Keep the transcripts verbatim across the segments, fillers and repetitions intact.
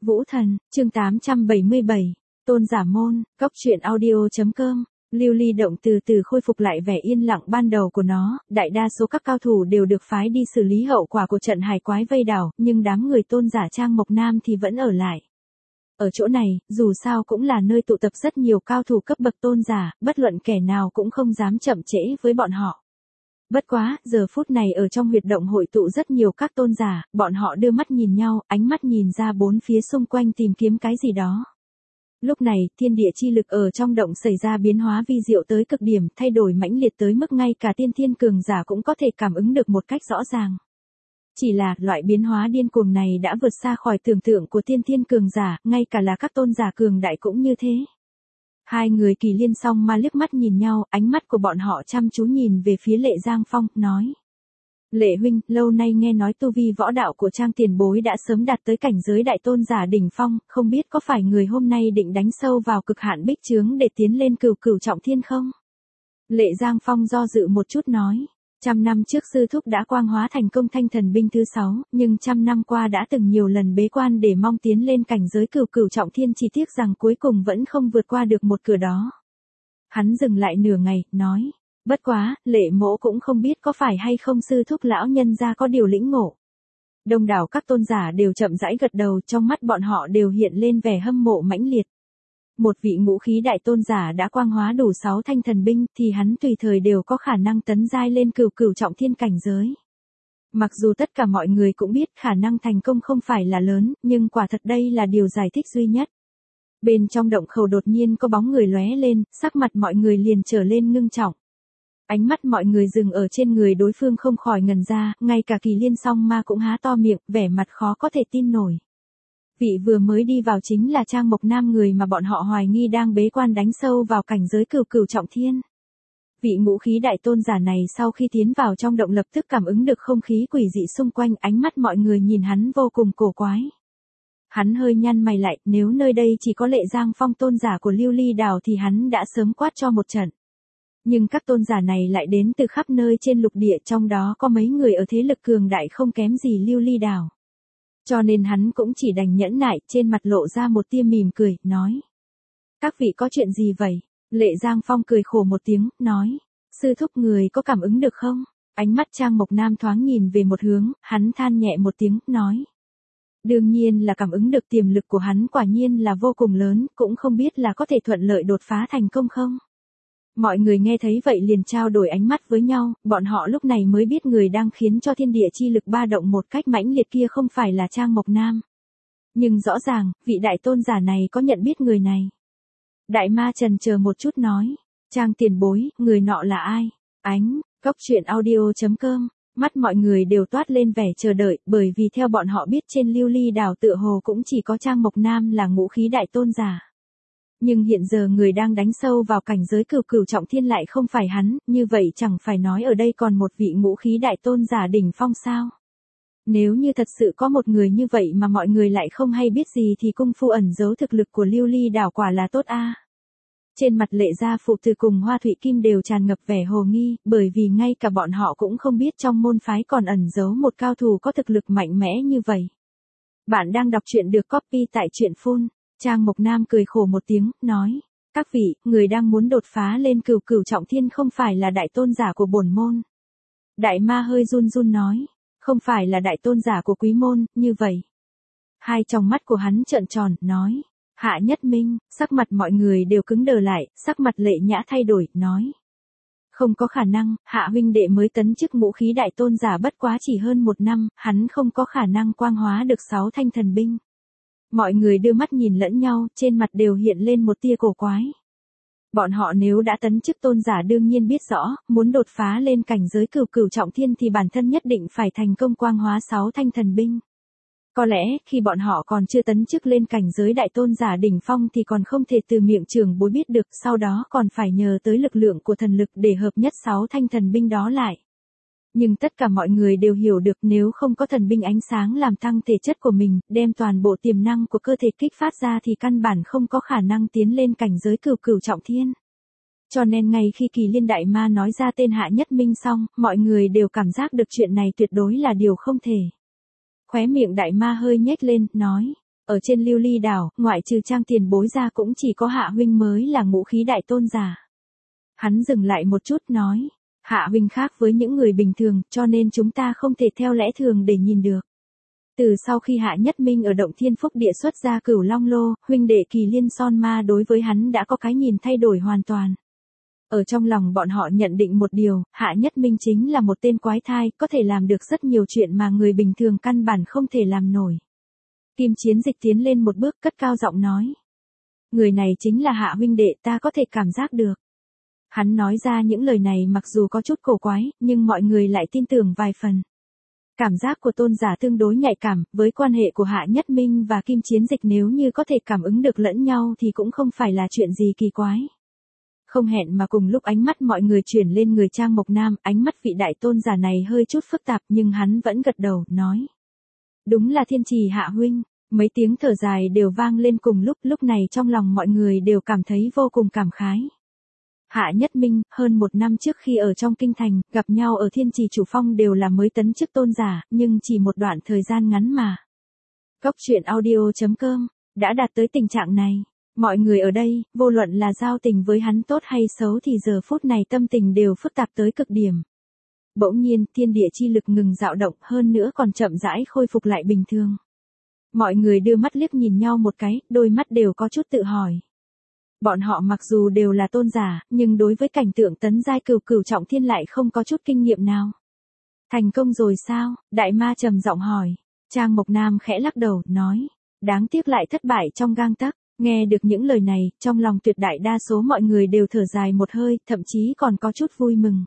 Vũ Thần, chương tám trăm bảy mươi bảy, Tôn giả môn, Cóc truyện audio.com. Lưu ly động từ từ khôi phục lại vẻ yên lặng ban đầu của nó, đại đa số các cao thủ đều được phái đi xử lý hậu quả của trận hải quái vây đảo, nhưng đám người tôn giả Trang Mộc Nam thì vẫn ở lại. Ở chỗ này, dù sao cũng là nơi tụ tập rất nhiều cao thủ cấp bậc tôn giả, bất luận kẻ nào cũng không dám chậm trễ với bọn họ. Bất quá, giờ phút này ở trong huyệt động hội tụ rất nhiều các tôn giả, bọn họ đưa mắt nhìn nhau, ánh mắt nhìn ra bốn phía xung quanh tìm kiếm cái gì đó. Lúc này, thiên địa chi lực ở trong động xảy ra biến hóa vi diệu tới cực điểm, thay đổi mãnh liệt tới mức ngay cả tiên thiên cường giả cũng có thể cảm ứng được một cách rõ ràng. Chỉ là, loại biến hóa điên cuồng này đã vượt xa khỏi tưởng tượng của tiên thiên cường giả, ngay cả là các tôn giả cường đại cũng như thế. Hai người Kỳ Liên song ma liếc mắt nhìn nhau, ánh mắt của bọn họ chăm chú nhìn về phía Lệ Giang Phong, nói. Lệ huynh, lâu nay nghe nói tu vi võ đạo của Trang tiền bối đã sớm đạt tới cảnh giới đại tôn giả đỉnh phong, không biết có phải người hôm nay định đánh sâu vào cực hạn bích chướng để tiến lên cửu cửu trọng thiên không? Lệ Giang Phong do dự một chút nói. Trăm năm trước sư thúc đã quang hóa thành công thanh thần binh thứ sáu, nhưng trăm năm qua đã từng nhiều lần bế quan để mong tiến lên cảnh giới cửu cửu trọng thiên, chỉ tiếc rằng cuối cùng vẫn không vượt qua được một cửa đó. Hắn dừng lại nửa ngày, nói. Bất quá, Lệ mỗ cũng không biết có phải hay không sư thúc lão nhân gia có điều lĩnh ngộ. Đông đảo các tôn giả đều chậm rãi gật đầu, trong mắt bọn họ đều hiện lên vẻ hâm mộ mãnh liệt. Một vị ngũ khí đại tôn giả đã quang hóa đủ sáu thanh thần binh thì hắn tùy thời đều có khả năng tấn giai lên cửu cửu trọng thiên cảnh giới. Mặc dù tất cả mọi người cũng biết khả năng thành công không phải là lớn, nhưng quả thật đây là điều giải thích duy nhất. Bên trong động khẩu đột nhiên có bóng người lóe lên, sắc mặt mọi người liền trở lên ngưng trọng. Ánh mắt mọi người dừng ở trên người đối phương không khỏi ngần ra, ngay cả Kỳ Liên song ma cũng há to miệng, vẻ mặt khó có thể tin nổi. Vị vừa mới đi vào chính là Trang Mộc Nam, người mà bọn họ hoài nghi đang bế quan đánh sâu vào cảnh giới cửu cửu trọng thiên. Vị ngũ khí đại tôn giả này sau khi tiến vào trong động lập tức cảm ứng được không khí quỷ dị xung quanh, ánh mắt mọi người nhìn hắn vô cùng cổ quái. Hắn hơi nhăn mày lại, nếu nơi đây chỉ có Lệ Giang Phong tôn giả của Lưu Ly Đảo thì hắn đã sớm quát cho một trận. Nhưng các tôn giả này lại đến từ khắp nơi trên lục địa, trong đó có mấy người ở thế lực cường đại không kém gì Lưu Ly Đảo. Cho nên hắn cũng chỉ đành nhẫn nại, trên mặt lộ ra một tia mỉm cười, nói. Các vị có chuyện gì vậy? Lệ Giang Phong cười khổ một tiếng, nói. Sư thúc người có cảm ứng được không? Ánh mắt Trang Mộc Nam thoáng nhìn về một hướng, hắn than nhẹ một tiếng, nói. Đương nhiên là cảm ứng được, tiềm lực của hắn quả nhiên là vô cùng lớn, cũng không biết là có thể thuận lợi đột phá thành công không? Mọi người nghe thấy vậy liền trao đổi ánh mắt với nhau, bọn họ lúc này mới biết người đang khiến cho thiên địa chi lực ba động một cách mãnh liệt kia không phải là Trang Mộc Nam. Nhưng rõ ràng, vị đại tôn giả này có nhận biết người này. Đại ma trần chờ một chút nói, Trang tiền bối, người nọ là ai? Ánh, Cóc truyện audio.com, mắt mọi người đều toát lên vẻ chờ đợi, bởi vì theo bọn họ biết trên Lưu Ly Đảo tựa hồ cũng chỉ có Trang Mộc Nam là ngũ khí đại tôn giả. Nhưng hiện giờ người đang đánh sâu vào cảnh giới cửu cửu trọng thiên lại không phải hắn, như vậy chẳng phải nói ở đây còn một vị ngũ khí đại tôn giả đỉnh phong sao? Nếu như thật sự có một người như vậy mà mọi người lại không hay biết gì thì cung phu ẩn giấu thực lực của Lưu Ly Đảo quả là tốt a. Trên mặt Lệ gia phụ từ cùng Hoa Thụy Kim đều tràn ngập vẻ hồ nghi, bởi vì ngay cả bọn họ cũng không biết trong môn phái còn ẩn giấu một cao thủ có thực lực mạnh mẽ như vậy. Bạn đang đọc truyện được copy tại truyện phun. Trang Mộc Nam cười khổ một tiếng, nói. Các vị, người đang muốn đột phá lên cửu cửu trọng thiên không phải là đại tôn giả của bổn môn. Đại ma hơi run run nói. Không phải là đại tôn giả của quý môn, như vậy. Hai tròng mắt của hắn trợn tròn, nói. Hạ Nhất Minh, sắc mặt mọi người đều cứng đờ lại, sắc mặt Lệ Nhã thay đổi, nói. Không có khả năng, Hạ huynh đệ mới tấn chức ngũ khí đại tôn giả bất quá chỉ hơn một năm, hắn không có khả năng quang hóa được sáu thanh thần binh. Mọi người đưa mắt nhìn lẫn nhau, trên mặt đều hiện lên một tia cổ quái. Bọn họ nếu đã tấn chức tôn giả đương nhiên biết rõ, muốn đột phá lên cảnh giới cửu cửu trọng thiên thì bản thân nhất định phải thành công quang hóa sáu thanh thần binh. Có lẽ, khi bọn họ còn chưa tấn chức lên cảnh giới đại tôn giả đỉnh phong thì còn không thể từ miệng trưởng bối biết được, sau đó còn phải nhờ tới lực lượng của thần lực để hợp nhất sáu thanh thần binh đó lại. Nhưng tất cả mọi người đều hiểu được nếu không có thần binh ánh sáng làm tăng thể chất của mình, đem toàn bộ tiềm năng của cơ thể kích phát ra thì căn bản không có khả năng tiến lên cảnh giới cửu cửu trọng thiên. Cho nên ngay khi Kỳ Liên đại ma nói ra tên Hạ Nhất Minh xong, mọi người đều cảm giác được chuyện này tuyệt đối là điều không thể. Khóe miệng đại ma hơi nhếch lên, nói, Ở trên Lưu Ly đảo, ngoại trừ Trang tiền bối ra cũng chỉ có Hạ huynh mới là ngũ khí đại tôn giả. Hắn dừng lại một chút nói, Hạ huynh khác với những người bình thường, cho nên chúng ta không thể theo lẽ thường để nhìn được. Từ sau khi Hạ Nhất Minh ở động Thiên Phúc Địa xuất ra Cửu Long Lô, huynh đệ Kỳ Liên Son Ma đối với hắn đã có cái nhìn thay đổi hoàn toàn. Ở trong lòng bọn họ nhận định một điều, Hạ Nhất Minh chính là một tên quái thai, có thể làm được rất nhiều chuyện mà người bình thường căn bản không thể làm nổi. Kim Chiến Dịch tiến lên một bước cất cao giọng nói. Người này chính là Hạ huynh đệ, ta có thể cảm giác được. Hắn nói ra những lời này mặc dù có chút cổ quái, nhưng mọi người lại tin tưởng vài phần. Cảm giác của tôn giả tương đối nhạy cảm, với quan hệ của Hạ Nhất Minh và Kim Chiến Dịch nếu như có thể cảm ứng được lẫn nhau thì cũng không phải là chuyện gì kỳ quái. Không hẹn mà cùng lúc ánh mắt mọi người chuyển lên người Trang Mộc Nam, ánh mắt vị đại tôn giả này hơi chút phức tạp nhưng hắn vẫn gật đầu, nói. Đúng là Thiên Trì Hạ huynh, mấy tiếng thở dài đều vang lên cùng lúc, lúc này trong lòng mọi người đều cảm thấy vô cùng cảm khái. Hạ Nhất Minh, hơn một năm trước khi ở trong kinh thành, gặp nhau ở Thiên Trì Chủ Phong đều là mới tấn chức tôn giả, nhưng chỉ một đoạn thời gian ngắn mà. Góc truyện audio chấm com, đã đạt tới tình trạng này. Mọi người ở đây, vô luận là giao tình với hắn tốt hay xấu thì giờ phút này tâm tình đều phức tạp tới cực điểm. Bỗng nhiên, thiên địa chi lực ngừng dao động, hơn nữa còn chậm rãi khôi phục lại bình thường. Mọi người đưa mắt liếc nhìn nhau một cái, đôi mắt đều có chút tự hỏi. Bọn họ mặc dù đều là tôn giả, nhưng đối với cảnh tượng tấn giai cửu cửu trọng thiên lại không có chút kinh nghiệm nào. Thành công rồi sao? Đại ma trầm giọng hỏi. Trang Mộc Nam khẽ lắc đầu, nói. Đáng tiếc lại thất bại trong gang tấc. Nghe được những lời này, trong lòng tuyệt đại đa số mọi người đều thở dài một hơi, thậm chí còn có chút vui mừng.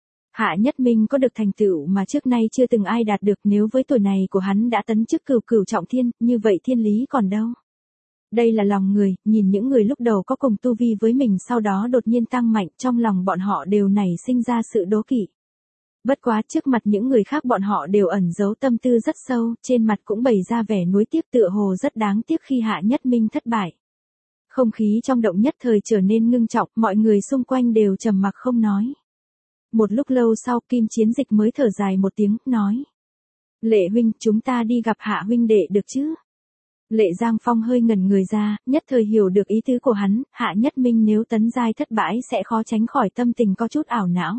Hạ Nhất Minh có được thành tựu mà trước nay chưa từng ai đạt được, nếu với tuổi này của hắn đã tấn chức cửu cửu trọng thiên, như vậy thiên lý còn đâu. Đây là lòng người, nhìn những người lúc đầu có cùng tu vi với mình sau đó đột nhiên tăng mạnh, trong lòng bọn họ đều nảy sinh ra sự đố kỵ. Bất quá trước mặt những người khác bọn họ đều ẩn giấu tâm tư rất sâu, trên mặt cũng bày ra vẻ nuối tiếc, tựa hồ rất đáng tiếc khi Hạ Nhất Minh thất bại. Không khí trong động nhất thời trở nên ngưng trọng, mọi người xung quanh đều trầm mặc không nói. Một lúc lâu sau, Kim Chiến Dịch mới thở dài một tiếng, nói. Lệ huynh, chúng ta đi gặp Hạ huynh đệ được chứ? Lệ Giang Phong hơi ngẩn người ra, nhất thời hiểu được ý tứ của hắn, Hạ Nhất Minh nếu tấn giai thất bại sẽ khó tránh khỏi tâm tình có chút ảo não.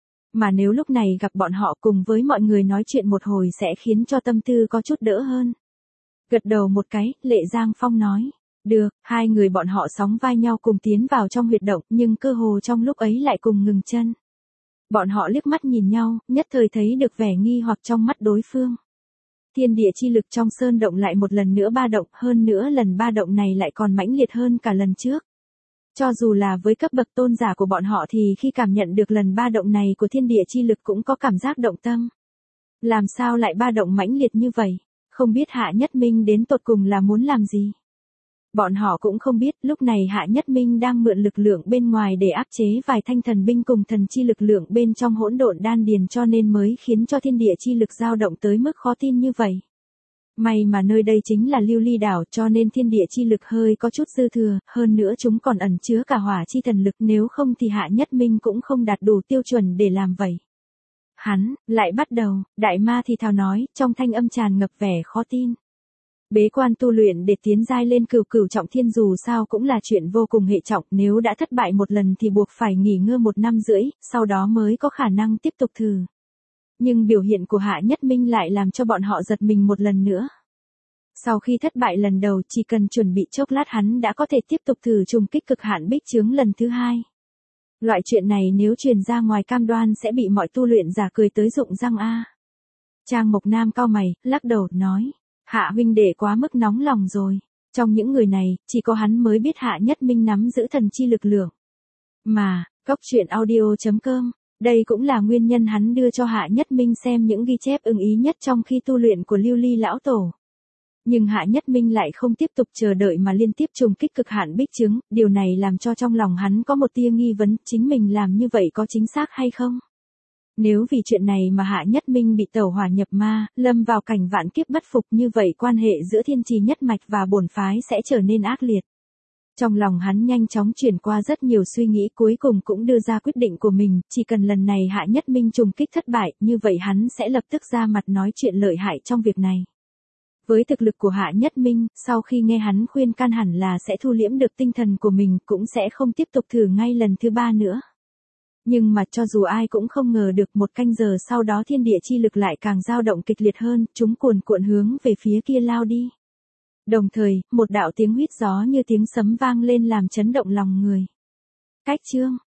Mà nếu lúc này gặp bọn họ cùng với mọi người nói chuyện một hồi sẽ khiến cho tâm tư có chút đỡ hơn. Gật đầu một cái, Lệ Giang Phong nói. Được, hai người bọn họ sóng vai nhau cùng tiến vào trong huyệt động, nhưng cơ hồ trong lúc ấy lại cùng ngừng chân. Bọn họ liếc mắt nhìn nhau, nhất thời thấy được vẻ nghi hoặc trong mắt đối phương. Thiên địa chi lực trong sơn động lại một lần nữa ba động, hơn nữa lần ba động này lại còn mãnh liệt hơn cả lần trước. Cho dù là với cấp bậc tôn giả của bọn họ thì khi cảm nhận được lần ba động này của thiên địa chi lực cũng có cảm giác động tâm. Làm sao lại ba động mãnh liệt như vậy? Không biết Hạ Nhất Minh đến tột cùng là muốn làm gì? Bọn họ cũng không biết, lúc này Hạ Nhất Minh đang mượn lực lượng bên ngoài để áp chế vài thanh thần binh cùng thần chi lực lượng bên trong hỗn độn đan điền, cho nên mới khiến cho thiên địa chi lực dao động tới mức khó tin như vậy. May mà nơi đây chính là Lưu Ly đảo, cho nên thiên địa chi lực hơi có chút dư thừa, hơn nữa chúng còn ẩn chứa cả hỏa chi thần lực, nếu không thì Hạ Nhất Minh cũng không đạt đủ tiêu chuẩn để làm vậy. Hắn, lại bắt đầu, đại ma thì thào nói, trong thanh âm tràn ngập vẻ khó tin. Bế quan tu luyện để tiến giai lên cửu cửu trọng thiên dù sao cũng là chuyện vô cùng hệ trọng, nếu đã thất bại một lần thì buộc phải nghỉ ngơi một năm rưỡi, sau đó mới có khả năng tiếp tục thử. Nhưng biểu hiện của Hạ Nhất Minh lại làm cho bọn họ giật mình một lần nữa. Sau khi thất bại lần đầu, chỉ cần chuẩn bị chốc lát hắn đã có thể tiếp tục thử trùng kích cực hạn bích chướng lần thứ hai. Loại chuyện này nếu truyền ra ngoài cam đoan sẽ bị mọi tu luyện giả cười tới rụng răng a. Trang Mộc Nam cau mày, lắc đầu, nói. Hạ huynh đệ quá mức nóng lòng rồi. Trong những người này, chỉ có hắn mới biết Hạ Nhất Minh nắm giữ thần chi lực lượng. Mà, góc truyện audio chấm com, đây cũng là nguyên nhân hắn đưa cho Hạ Nhất Minh xem những ghi chép ưng ý nhất trong khi tu luyện của Lưu Ly lão tổ. Nhưng Hạ Nhất Minh lại không tiếp tục chờ đợi mà liên tiếp trùng kích cực hạn bích chứng, điều này làm cho trong lòng hắn có một tia nghi vấn, chính mình làm như vậy có chính xác hay không? Nếu vì chuyện này mà Hạ Nhất Minh bị tẩu hỏa nhập ma, lâm vào cảnh vạn kiếp bất phục, như vậy quan hệ giữa thiên trì nhất mạch và bổn phái sẽ trở nên ác liệt. Trong lòng hắn nhanh chóng chuyển qua rất nhiều suy nghĩ, cuối cùng cũng đưa ra quyết định của mình, chỉ cần lần này Hạ Nhất Minh trùng kích thất bại, như vậy hắn sẽ lập tức ra mặt nói chuyện lợi hại trong việc này. Với thực lực của Hạ Nhất Minh, sau khi nghe hắn khuyên can hẳn là sẽ thu liễm được tinh thần của mình, cũng sẽ không tiếp tục thử ngay lần thứ ba nữa. Nhưng mà cho dù ai cũng không ngờ được, một canh giờ sau đó thiên địa chi lực lại càng dao động kịch liệt hơn, chúng cuồn cuộn hướng về phía kia lao đi. Đồng thời, một đạo tiếng huýt gió như tiếng sấm vang lên làm chấn động lòng người. Cách chương